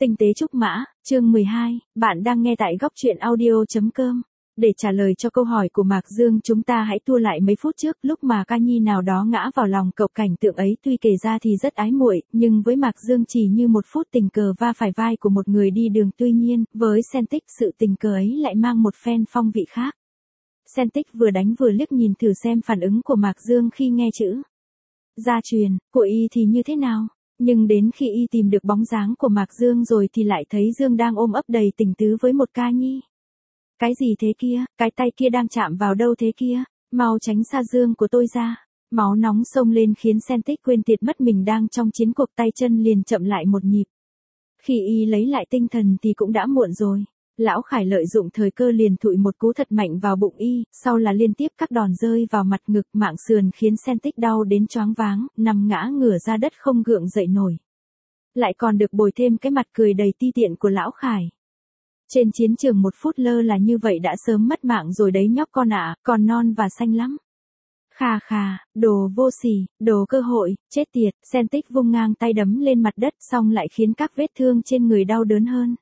Tinh tế trúc mã, chương 12, bạn đang nghe tại góc truyện audio.com. Để trả lời cho câu hỏi của Mạc Dương, chúng ta hãy tua lại mấy phút trước, lúc mà ca nhi nào đó ngã vào lòng cậu. Cảnh tượng ấy tuy kể ra thì rất ái muội, nhưng với Mạc Dương chỉ như một phút tình cờ va phải vai của một người đi đường. Tuy nhiên, với Sentic, sự tình cờ ấy lại mang một phen phong vị khác. Sentic vừa đánh vừa liếc nhìn thử xem phản ứng của Mạc Dương khi nghe chữ gia truyền của y thì như thế nào. Nhưng đến khi y tìm được bóng dáng của Mạc Dương rồi thì lại thấy Dương đang ôm ấp đầy tình tứ với một ca nhi. Cái gì thế kia, cái tay kia đang chạm vào đâu thế kia, mau tránh xa Dương của tôi ra. Máu nóng xông lên khiến Sentic quên tiệt mất mình đang trong chiến cuộc, tay chân liền chậm lại một nhịp. Khi y lấy lại tinh thần thì cũng đã muộn rồi. Lão Khải lợi dụng thời cơ liền thụi một cú thật mạnh vào bụng y, sau là liên tiếp các đòn rơi vào mặt ngực mạng sườn khiến Sentic đau đến choáng váng, nằm ngã ngửa ra đất không gượng dậy nổi. Lại còn được bồi thêm cái mặt cười đầy ti tiện của Lão Khải. Trên chiến trường một phút lơ là như vậy đã sớm mất mạng rồi đấy nhóc con ạ, còn non và xanh lắm. Khà khà, đồ vô sỉ, đồ cơ hội, chết tiệt. Sentic vung ngang tay đấm lên mặt đất, xong lại khiến các vết thương trên người đau đớn hơn.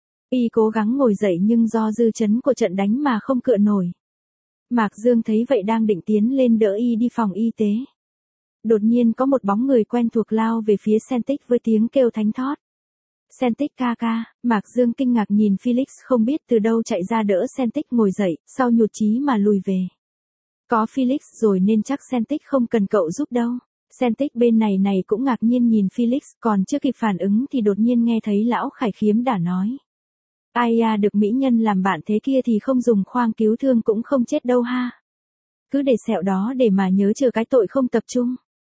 Y cố gắng ngồi dậy nhưng do dư chấn của trận đánh mà không cựa nổi. Mạc Dương thấy vậy đang định tiến lên đỡ y đi phòng y tế. Đột nhiên có một bóng người quen thuộc lao về phía Sentic với tiếng kêu thánh thót. Sentic ca ca. Mạc Dương kinh ngạc nhìn Felix không biết từ đâu chạy ra đỡ Sentic ngồi dậy, sau nhụt chí mà lùi về. Có Felix rồi nên chắc Sentic không cần cậu giúp đâu. Sentic bên này cũng ngạc nhiên nhìn Felix, còn chưa kịp phản ứng thì đột nhiên nghe thấy Lão Khải khiếm đả nói. Ai à, được mỹ nhân làm bạn thế kia thì không dùng khoang cứu thương cũng không chết đâu ha. Cứ để sẹo đó để mà nhớ chờ cái tội không tập trung.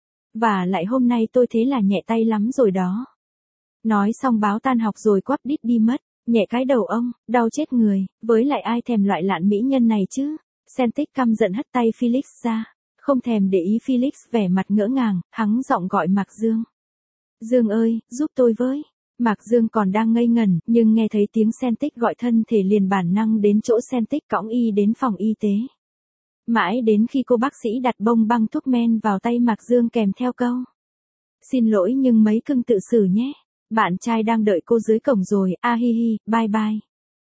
Và lại hôm nay tôi thế là nhẹ tay lắm rồi đó. Nói xong báo tan học rồi quắp đít đi mất, nhẹ cái đầu ông, đau chết người, với lại ai thèm loại lạn mỹ nhân này chứ. Sentic căm giận hất tay Felix ra, không thèm để ý Felix vẻ mặt ngỡ ngàng, hắng giọng gọi Mạc Dương. Dương ơi, giúp tôi với. Mạc Dương còn đang ngây ngẩn, nhưng nghe thấy tiếng Sentic gọi thân thể liền bản năng đến chỗ Sentic cõng y đến phòng y tế. Mãi đến khi cô bác sĩ đặt bông băng thuốc men vào tay Mạc Dương kèm theo câu. Xin lỗi nhưng mấy cưng tự xử nhé. Bạn trai đang đợi cô dưới cổng rồi, a hi hi, bye bye.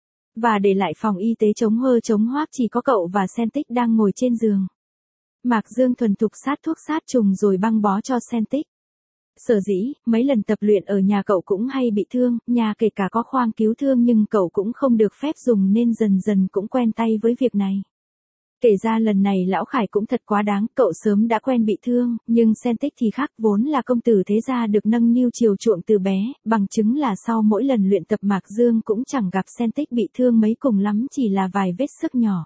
Và để lại phòng y tế trống hơ trống hoác chỉ có cậu và Sentic đang ngồi trên giường. Mạc Dương thuần thục sát thuốc sát trùng rồi băng bó cho Sentic. Sở dĩ, mấy lần tập luyện ở nhà cậu cũng hay bị thương, nhà kể cả có khoang cứu thương nhưng cậu cũng không được phép dùng nên dần dần cũng quen tay với việc này. Kể ra lần này Lão Khải cũng thật quá đáng, cậu sớm đã quen bị thương, nhưng Sentic thì khác, vốn là công tử thế gia được nâng niu chiều chuộng từ bé, bằng chứng là sau mỗi lần luyện tập Mạc Dương cũng chẳng gặp Sentic bị thương mấy, cùng lắm chỉ là vài vết xước nhỏ.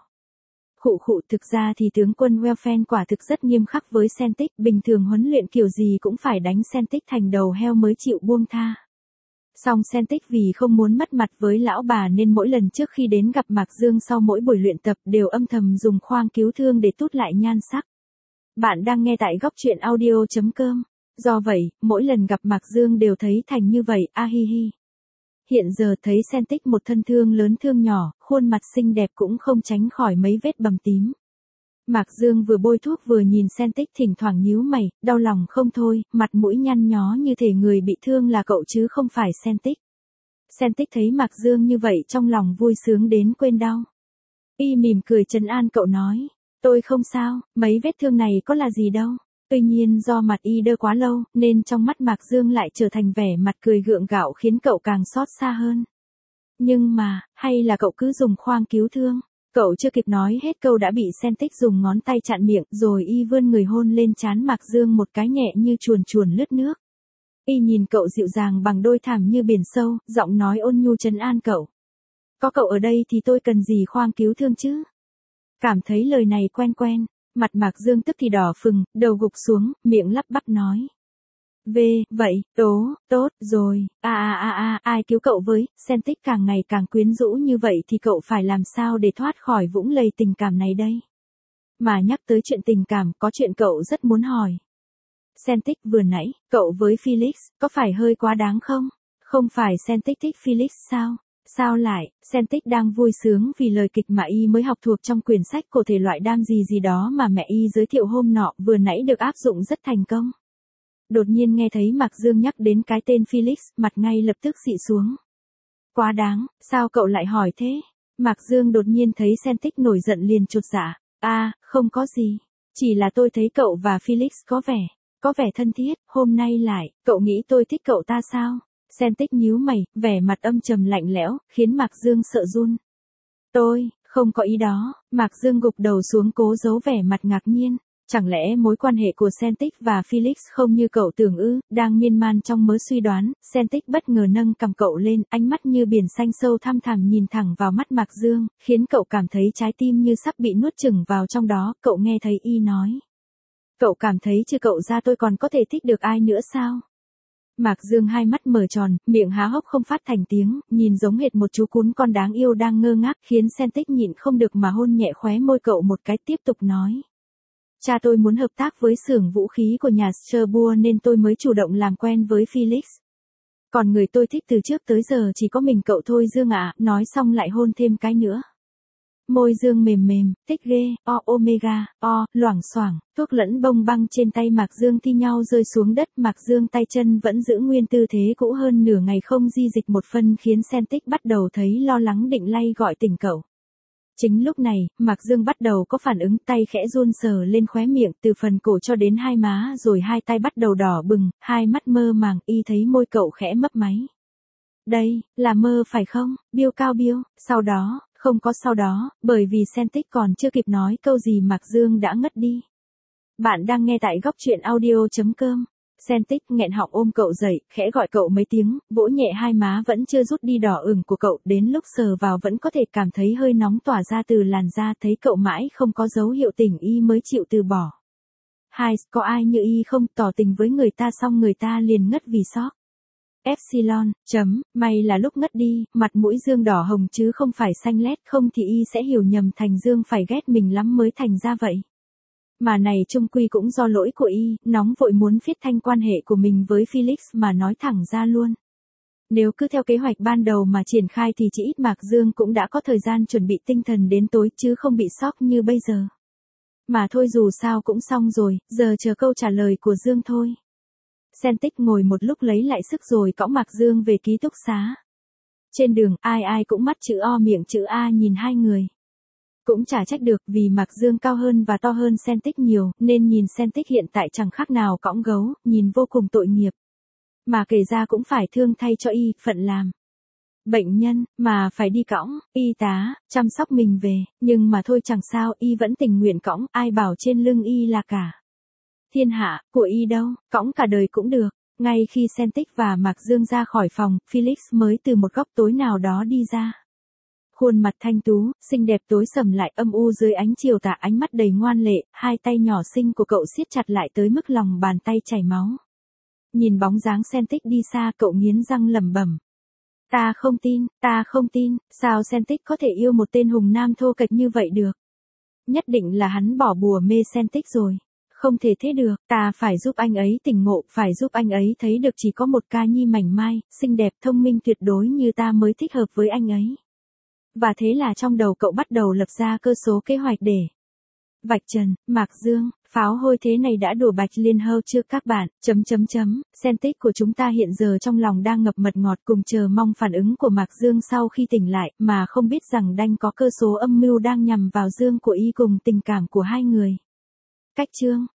Khụ, thực ra thì tướng quân Welfen quả thực rất nghiêm khắc với Sentic, bình thường huấn luyện kiểu gì cũng phải đánh Sentic thành đầu heo mới chịu buông tha. Song Sentic vì không muốn mất mặt với lão bà nên mỗi lần trước khi đến gặp Mạc Dương sau mỗi buổi luyện tập đều âm thầm dùng khoang cứu thương để tút lại nhan sắc. Bạn đang nghe tại góc truyện audio.com. Do vậy, mỗi lần gặp Mạc Dương đều thấy thành như vậy, a hi hi. Hiện giờ thấy Sentic một thân thương lớn thương nhỏ, khuôn mặt xinh đẹp cũng không tránh khỏi mấy vết bầm tím. Mạc Dương vừa bôi thuốc vừa nhìn Sentic thỉnh thoảng nhíu mày, đau lòng không thôi, mặt mũi nhăn nhó như thể người bị thương là cậu chứ không phải Sentic. Sentic thấy Mạc Dương như vậy trong lòng vui sướng đến quên đau. Y mỉm cười trấn an cậu nói, tôi không sao, mấy vết thương này có là gì đâu. Tuy nhiên do mặt y đơ quá lâu, nên trong mắt Mạc Dương lại trở thành vẻ mặt cười gượng gạo khiến cậu càng xót xa hơn. Nhưng mà, hay là cậu cứ dùng khoang cứu thương? Cậu chưa kịp nói hết câu đã bị Sentic dùng ngón tay chặn miệng, rồi y vươn người hôn lên trán Mạc Dương một cái nhẹ như chuồn chuồn lướt nước. Y nhìn cậu dịu dàng bằng đôi thảm như biển sâu, giọng nói ôn nhu trấn an cậu. Có cậu ở đây thì tôi cần gì khoang cứu thương chứ? Cảm thấy lời này quen quen, mặt Mạc Dương tức thì đỏ phừng, đầu gục xuống, miệng lắp bắp nói. Vậy, tốt, rồi, ai cứu cậu với. Sentic càng ngày càng quyến rũ như vậy thì cậu phải làm sao để thoát khỏi vũng lầy tình cảm này đây? Mà nhắc tới chuyện tình cảm, có chuyện cậu rất muốn hỏi. Sentic vừa nãy, cậu với Felix, có phải hơi quá đáng không? Không phải Sentic thích Felix sao? Sao lại, Sentic đang vui sướng vì lời kịch mà y mới học thuộc trong quyển sách của thể loại đam gì đó mà mẹ y giới thiệu hôm nọ vừa nãy được áp dụng rất thành công. Đột nhiên nghe thấy Mạc Dương nhắc đến cái tên Felix, mặt ngay lập tức xị xuống. Quá đáng, sao cậu lại hỏi thế? Mạc Dương đột nhiên thấy Sentic nổi giận liền chột dạ. Không có gì. Chỉ là tôi thấy cậu và Felix có vẻ thân thiết, hôm nay lại, cậu nghĩ tôi thích cậu ta sao? Sentic nhíu mày, vẻ mặt âm trầm lạnh lẽo, khiến Mạc Dương sợ run. Tôi, không có ý đó, Mạc Dương gục đầu xuống cố giấu vẻ mặt ngạc nhiên. Chẳng lẽ mối quan hệ của Sentic và Felix không như cậu tưởng ư? Đang miên man trong mớ suy đoán, Sentic bất ngờ nâng cằm cậu lên, ánh mắt như biển xanh sâu thăm thẳm nhìn thẳng vào mắt Mạc Dương, khiến cậu cảm thấy trái tim như sắp bị nuốt chửng vào trong đó. Cậu nghe thấy y nói. Cậu cảm thấy trừ cậu ra tôi còn có thể thích được ai nữa sao? Mạc Dương hai mắt mở tròn, miệng há hốc không phát thành tiếng, nhìn giống hệt một chú cún con đáng yêu đang ngơ ngác, khiến Sentic nhịn không được mà hôn nhẹ khóe môi cậu một cái, tiếp tục nói. Cha tôi muốn hợp tác với xưởng vũ khí của nhà Strasbourg nên tôi mới chủ động làm quen với Felix. Còn người tôi thích từ trước tới giờ chỉ có mình cậu thôi Dương ạ, nói xong lại hôn thêm cái nữa. Môi Dương mềm mềm, thích ghê, omega, loảng xoảng, thuốc lẫn bông băng trên tay Mạc Dương thi nhau rơi xuống đất. Mạc Dương tay chân vẫn giữ nguyên tư thế cũ hơn nửa ngày không di dịch một phân, khiến Sentic bắt đầu thấy lo lắng, định lay gọi tỉnh cậu. Chính lúc này, Mạc Dương bắt đầu có phản ứng, tay khẽ run sờ lên khóe miệng từ phần cổ cho đến hai má, rồi hai tay bắt đầu đỏ bừng, hai mắt mơ màng, y thấy môi cậu khẽ mấp máy. Đây, là mơ phải không? Biêu cao biêu, sau đó, không có sau đó, bởi vì Sentic còn chưa kịp nói câu gì Mạc Dương đã ngất đi. Bạn đang nghe tại góc truyện audio.com. Sentic nghẹn họng ôm cậu dậy, khẽ gọi cậu mấy tiếng, vỗ nhẹ hai má vẫn chưa rút đi đỏ ửng của cậu, đến lúc sờ vào vẫn có thể cảm thấy hơi nóng tỏa ra từ làn da, thấy cậu mãi không có dấu hiệu tỉnh y mới chịu từ bỏ. Có ai như y không, tỏ tình với người ta xong người ta liền ngất vì sốc. Epsilon, may là lúc ngất đi, mặt mũi Dương đỏ hồng chứ không phải xanh lét, không thì y sẽ hiểu nhầm thành Dương phải ghét mình lắm mới thành ra vậy. Mà này chung quy cũng do lỗi của y, nóng vội muốn phiết thanh quan hệ của mình với Felix mà nói thẳng ra luôn. Nếu cứ theo kế hoạch ban đầu mà triển khai thì chỉ ít Mạc Dương cũng đã có thời gian chuẩn bị tinh thần đến tối chứ không bị sốc như bây giờ. Mà thôi dù sao cũng xong rồi, giờ chờ câu trả lời của Dương thôi. Sentic ngồi một lúc lấy lại sức rồi cõng Mạc Dương về ký túc xá. Trên đường, ai cũng mắt chữ O miệng chữ A nhìn hai người. Cũng chả trách được vì Mạc Dương cao hơn và to hơn Sentic nhiều, nên nhìn Sentic hiện tại chẳng khác nào cõng gấu, nhìn vô cùng tội nghiệp. Mà kể ra cũng phải thương thay cho y, phận làm bệnh nhân, mà phải đi cõng, y tá, chăm sóc mình về, nhưng mà thôi chẳng sao, y vẫn tình nguyện cõng, ai bảo trên lưng y là cả thiên hạ, của y đâu, cõng cả đời cũng được. Ngay khi Sentic và Mạc Dương ra khỏi phòng, Felix mới từ một góc tối nào đó đi ra. Khuôn mặt thanh tú, xinh đẹp tối sầm lại âm u dưới ánh chiều tà, ánh mắt đầy ngoan lệ, hai tay nhỏ xinh của cậu siết chặt lại tới mức lòng bàn tay chảy máu. Nhìn bóng dáng Sentic đi xa, cậu nghiến răng lẩm bẩm. Ta không tin, sao Sentic có thể yêu một tên hùng nam thô kệch như vậy được? Nhất định là hắn bỏ bùa mê Sentic rồi. Không thể thế được, ta phải giúp anh ấy tỉnh ngộ, phải giúp anh ấy thấy được chỉ có một ca nhi mảnh mai, xinh đẹp, thông minh tuyệt đối như ta mới thích hợp với anh ấy. Và thế là trong đầu cậu bắt đầu lập ra cơ số kế hoạch để vạch trần Mạc Dương. Pháo hôi thế này đã đùa Bạch Liên Hâu chưa các bạn? Sentic của chúng ta hiện giờ trong lòng đang ngập mật ngọt cùng chờ mong phản ứng của Mạc Dương sau khi tỉnh lại, mà không biết rằng đanh có cơ số âm mưu đang nhằm vào Dương của y cùng tình cảm của hai người. Cách chương